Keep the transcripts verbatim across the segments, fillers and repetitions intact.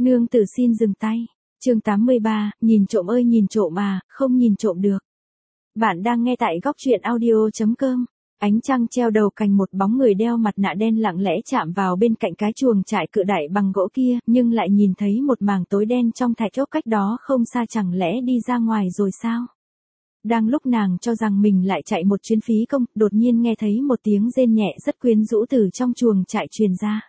Nương tử xin dừng tay. Chương tám mươi ba, nhìn trộm ơi nhìn trộm à, không nhìn trộm được. Bạn đang nghe tại góc truyện audio chấm com. Ánh trăng treo đầu cành, một bóng người đeo mặt nạ đen lặng lẽ chạm vào bên cạnh cái chuồng trại cự đại bằng gỗ kia, nhưng lại nhìn thấy một mảng tối đen trong thạch ốc cách đó không xa, chẳng lẽ đi ra ngoài rồi sao? Đang lúc nàng cho rằng mình lại chạy một chuyến phí công, đột nhiên nghe thấy một tiếng rên nhẹ rất quyến rũ từ trong chuồng trại truyền ra.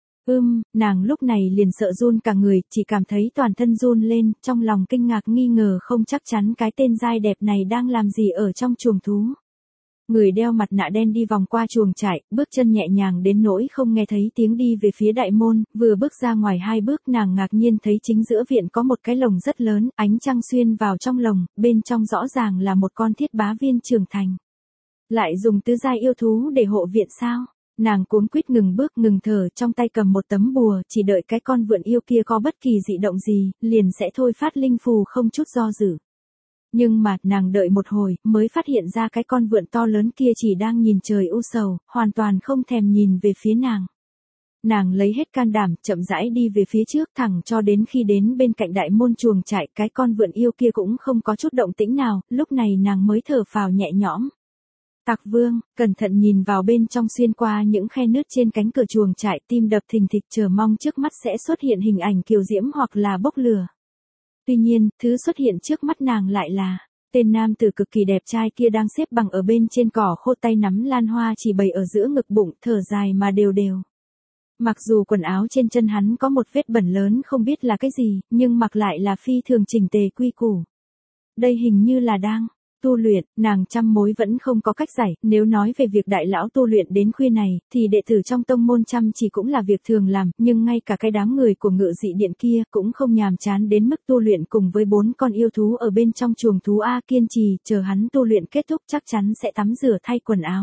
Ưm, nàng lúc này liền sợ run cả người, chỉ cảm thấy toàn thân run lên, trong lòng kinh ngạc nghi ngờ không chắc chắn cái tên giai đẹp này đang làm gì ở trong chuồng thú. Người đeo mặt nạ đen đi vòng qua chuồng trại, bước chân nhẹ nhàng đến nỗi không nghe thấy tiếng đi về phía đại môn, vừa bước ra ngoài hai bước nàng ngạc nhiên thấy chính giữa viện có một cái lồng rất lớn, ánh trăng xuyên vào trong lồng, bên trong rõ ràng là một con thiết bá viên trưởng thành. Lại dùng tứ giai yêu thú để hộ viện sao? Nàng cuống quýt ngừng bước ngừng thở, trong tay cầm một tấm bùa, chỉ đợi cái con vượn yêu kia có bất kỳ dị động gì, liền sẽ thôi phát linh phù không chút do dự. Nhưng mà, nàng đợi một hồi, mới phát hiện ra cái con vượn to lớn kia chỉ đang nhìn trời u sầu, hoàn toàn không thèm nhìn về phía nàng. Nàng lấy hết can đảm, chậm rãi đi về phía trước thẳng cho đến khi đến bên cạnh đại môn chuồng trại, cái con vượn yêu kia cũng không có chút động tĩnh nào, lúc này nàng mới thở phào nhẹ nhõm. Tặc Vương, cẩn thận nhìn vào bên trong xuyên qua những khe nứt trên cánh cửa chuồng trại, tim đập thình thịch chờ mong trước mắt sẽ xuất hiện hình ảnh kiều diễm hoặc là bốc lửa. Tuy nhiên, thứ xuất hiện trước mắt nàng lại là tên nam tử cực kỳ đẹp trai kia đang xếp bằng ở bên trên cỏ khô, tay nắm lan hoa chỉ bày ở giữa ngực bụng, thở dài mà đều đều. Mặc dù quần áo trên chân hắn có một vết bẩn lớn không biết là cái gì, nhưng mặc lại là phi thường chỉnh tề quy củ. Đây hình như là đang tu luyện, nàng trăm mối vẫn không có cách giải, nếu nói về việc đại lão tu luyện đến khuya này, thì đệ tử trong tông môn chăm chỉ cũng là việc thường làm, nhưng ngay cả cái đám người của Ngự Dị Điện kia cũng không nhàm chán đến mức tu luyện cùng với bốn con yêu thú ở bên trong chuồng thú A, kiên trì, chờ hắn tu luyện kết thúc chắc chắn sẽ tắm rửa thay quần áo.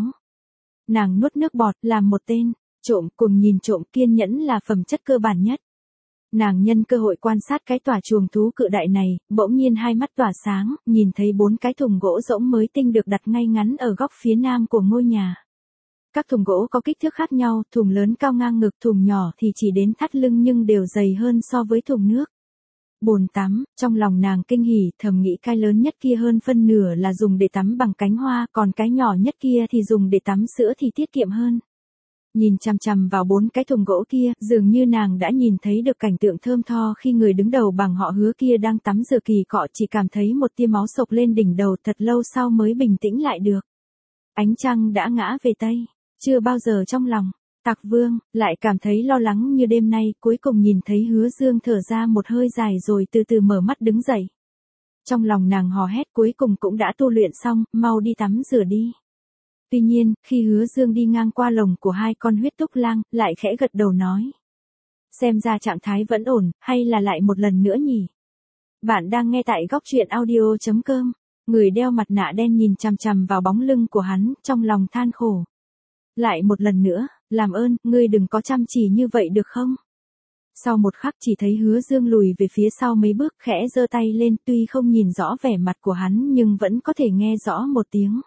Nàng nuốt nước bọt, làm một tên trộm cùng nhìn trộm, kiên nhẫn là phẩm chất cơ bản nhất. Nàng nhân cơ hội quan sát cái tòa chuồng thú cự đại này, bỗng nhiên hai mắt tỏa sáng, nhìn thấy bốn cái thùng gỗ rỗng mới tinh được đặt ngay ngắn ở góc phía nam của ngôi nhà. Các thùng gỗ có kích thước khác nhau, thùng lớn cao ngang ngực, thùng nhỏ thì chỉ đến thắt lưng nhưng đều dày hơn so với thùng nước. Bồn tắm, trong lòng nàng kinh hỉ, thầm nghĩ cái lớn nhất kia hơn phân nửa là dùng để tắm bằng cánh hoa, còn cái nhỏ nhất kia thì dùng để tắm sữa thì tiết kiệm hơn. Nhìn chằm chằm vào bốn cái thùng gỗ kia, dường như nàng đã nhìn thấy được cảnh tượng thơm tho khi người đứng đầu bằng họ Hứa kia đang tắm rửa kỳ cọ, chỉ cảm thấy một tia máu sộc lên đỉnh đầu, thật lâu sau mới bình tĩnh lại được. Ánh trăng đã ngã về tây, chưa bao giờ trong lòng Tặc Vương lại cảm thấy lo lắng như đêm nay, cuối cùng nhìn thấy Hứa Dương thở ra một hơi dài rồi từ từ mở mắt đứng dậy. Trong lòng nàng hò hét, cuối cùng cũng đã tu luyện xong, mau đi tắm rửa đi. Tuy nhiên, khi Hứa Dương đi ngang qua lồng của hai con huyết túc lang, lại khẽ gật đầu nói. Xem ra trạng thái vẫn ổn, hay là lại một lần nữa nhỉ? Bạn đang nghe tại góc truyện audio chấm com. Người đeo mặt nạ đen nhìn chằm chằm vào bóng lưng của hắn, trong lòng than khổ. Lại một lần nữa, làm ơn, ngươi đừng có chăm chỉ như vậy được không? Sau một khắc chỉ thấy Hứa Dương lùi về phía sau mấy bước, khẽ giơ tay lên, tuy không nhìn rõ vẻ mặt của hắn nhưng vẫn có thể nghe rõ một tiếng.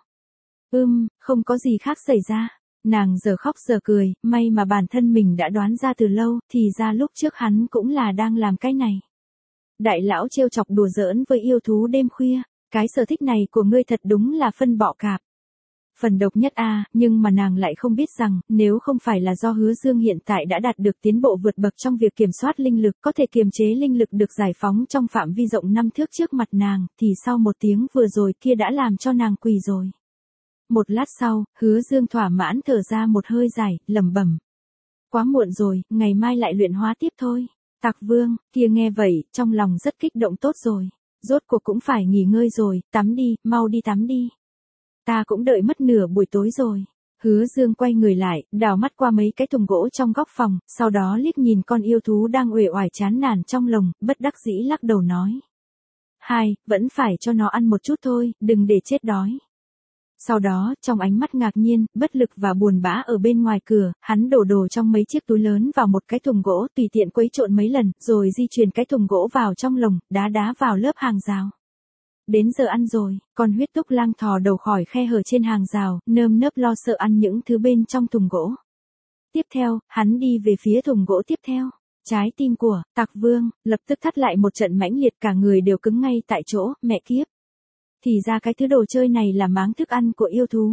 Ưm, không có gì khác xảy ra. Nàng giờ khóc giờ cười, may mà bản thân mình đã đoán ra từ lâu, thì ra lúc trước hắn cũng là đang làm cái này. Đại lão trêu chọc đùa giỡn với yêu thú đêm khuya, cái sở thích này của ngươi thật đúng là phân bọ cạp. Phần độc nhất a, nhưng mà nàng lại không biết rằng, nếu không phải là do Hứa Dương hiện tại đã đạt được tiến bộ vượt bậc trong việc kiểm soát linh lực, có thể kiềm chế linh lực được giải phóng trong phạm vi rộng năm thước trước mặt nàng, thì sau một tiếng vừa rồi kia đã làm cho nàng quỳ rồi. Một lát sau, Hứa Dương thỏa mãn thở ra một hơi dài, lẩm bẩm. Quá muộn rồi, ngày mai lại luyện hóa tiếp thôi. Tặc Vương kia nghe vậy, trong lòng rất kích động, tốt rồi. Rốt cuộc cũng phải nghỉ ngơi rồi, tắm đi, mau đi tắm đi. Ta cũng đợi mất nửa buổi tối rồi. Hứa Dương quay người lại, đảo mắt qua mấy cái thùng gỗ trong góc phòng, sau đó liếc nhìn con yêu thú đang uể oải chán nản trong lồng, bất đắc dĩ lắc đầu nói. Hai, vẫn phải cho nó ăn một chút thôi, đừng để chết đói. Sau đó, trong ánh mắt ngạc nhiên, bất lực và buồn bã ở bên ngoài cửa, hắn đổ đồ trong mấy chiếc túi lớn vào một cái thùng gỗ, tùy tiện quấy trộn mấy lần, rồi di chuyển cái thùng gỗ vào trong lồng, đá đá vào lớp hàng rào. Đến giờ ăn rồi, con huyết túc lang thò đầu khỏi khe hở trên hàng rào, nơm nớp lo sợ ăn những thứ bên trong thùng gỗ. Tiếp theo, hắn đi về phía thùng gỗ tiếp theo. Trái tim của Tặc Vương lập tức thắt lại một trận mãnh liệt, cả người đều cứng ngay tại chỗ, mẹ kiếp. Thì ra cái thứ đồ chơi này là máng thức ăn của yêu thú.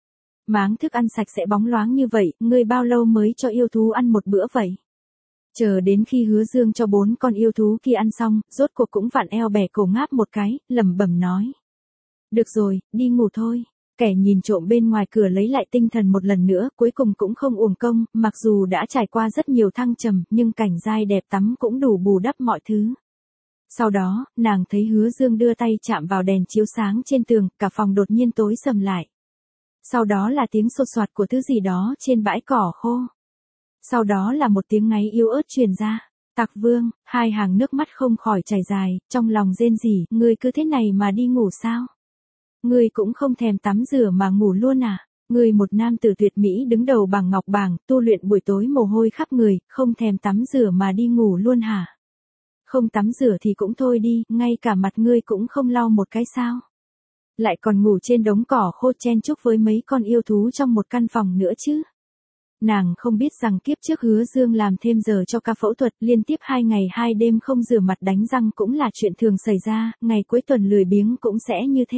Máng thức ăn sạch sẽ bóng loáng như vậy, ngươi bao lâu mới cho yêu thú ăn một bữa vậy? Chờ đến khi Hứa Dương cho bốn con yêu thú kia ăn xong, rốt cuộc cũng vặn eo bẻ cổ ngáp một cái, lẩm bẩm nói. Được rồi, đi ngủ thôi. Kẻ nhìn trộm bên ngoài cửa lấy lại tinh thần một lần nữa, cuối cùng cũng không uổng công, mặc dù đã trải qua rất nhiều thăng trầm, nhưng cảnh giai đẹp tắm cũng đủ bù đắp mọi thứ. Sau đó, nàng thấy Hứa Dương đưa tay chạm vào đèn chiếu sáng trên tường, cả phòng đột nhiên tối sầm lại. Sau đó là tiếng sột soạt của thứ gì đó trên bãi cỏ khô. Sau đó là một tiếng ngáy yếu ớt truyền ra. Tặc Vương, hai hàng nước mắt không khỏi chảy dài, trong lòng rên rỉ, ngươi cứ thế này mà đi ngủ sao? Ngươi cũng không thèm tắm rửa mà ngủ luôn à? Ngươi một nam tử tuyệt mỹ đứng đầu bảng ngọc bảng, tu luyện buổi tối mồ hôi khắp người, không thèm tắm rửa mà đi ngủ luôn hả? Không tắm rửa thì cũng thôi đi, ngay cả mặt ngươi cũng không lau một cái sao? Lại còn ngủ trên đống cỏ khô chen chúc với mấy con yêu thú trong một căn phòng nữa chứ? Nàng không biết rằng kiếp trước Hứa Dương làm thêm giờ cho ca phẫu thuật, liên tiếp hai ngày hai đêm không rửa mặt đánh răng cũng là chuyện thường xảy ra, ngày cuối tuần lười biếng cũng sẽ như thế.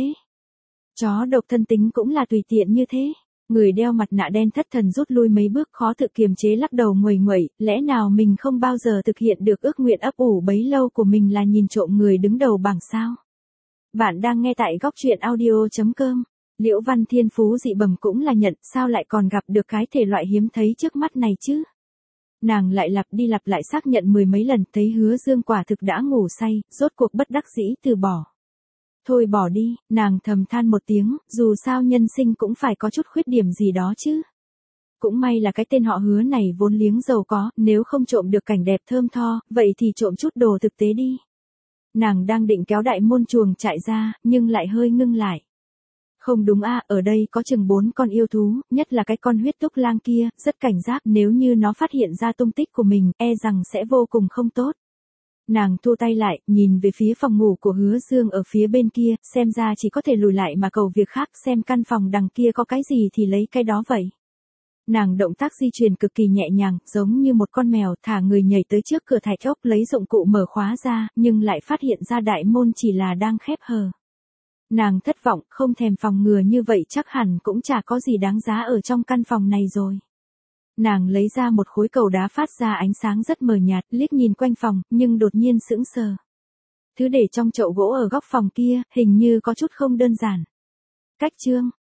Chó độc thân tính cũng là tùy tiện như thế. Người đeo mặt nạ đen thất thần rút lui mấy bước, khó tự kiềm chế lắc đầu nguầy nguậy, lẽ nào mình không bao giờ thực hiện được ước nguyện ấp ủ bấy lâu của mình là nhìn trộm người đứng đầu bảng sao? Bạn đang nghe tại góc truyện audio chấm com. Liễu Văn thiên phú dị bẩm cũng là nhận, sao lại còn gặp được cái thể loại hiếm thấy trước mắt này chứ? Nàng lại lặp đi lặp lại xác nhận mười mấy lần, thấy Hứa Dương quả thực đã ngủ say, rốt cuộc bất đắc dĩ từ bỏ. Thôi bỏ đi, nàng thầm than một tiếng, dù sao nhân sinh cũng phải có chút khuyết điểm gì đó chứ. Cũng may là cái tên họ Hứa này vốn liếng giàu có, nếu không trộm được cảnh đẹp thơm tho, vậy thì trộm chút đồ thực tế đi. Nàng đang định kéo đại môn chuồng chạy ra, nhưng lại hơi ngưng lại. Không đúng a, à, ở đây có chừng bốn con yêu thú, nhất là cái con huyết túc lang kia, rất cảnh giác, nếu như nó phát hiện ra tung tích của mình, e rằng sẽ vô cùng không tốt. Nàng thu tay lại, nhìn về phía phòng ngủ của Hứa Dương ở phía bên kia, xem ra chỉ có thể lùi lại mà cầu việc khác, xem căn phòng đằng kia có cái gì thì lấy cái đó vậy. Nàng động tác di chuyển cực kỳ nhẹ nhàng, giống như một con mèo, thả người nhảy tới trước cửa thạch ốc lấy dụng cụ mở khóa ra, nhưng lại phát hiện ra đại môn chỉ là đang khép hờ. Nàng thất vọng, không thèm phòng ngừa như vậy chắc hẳn cũng chả có gì đáng giá ở trong căn phòng này rồi. Nàng lấy ra một khối cầu đá phát ra ánh sáng rất mờ nhạt, liếc nhìn quanh phòng, nhưng đột nhiên sững sờ. Thứ để trong chậu gỗ ở góc phòng kia, hình như có chút không đơn giản. Cách chương,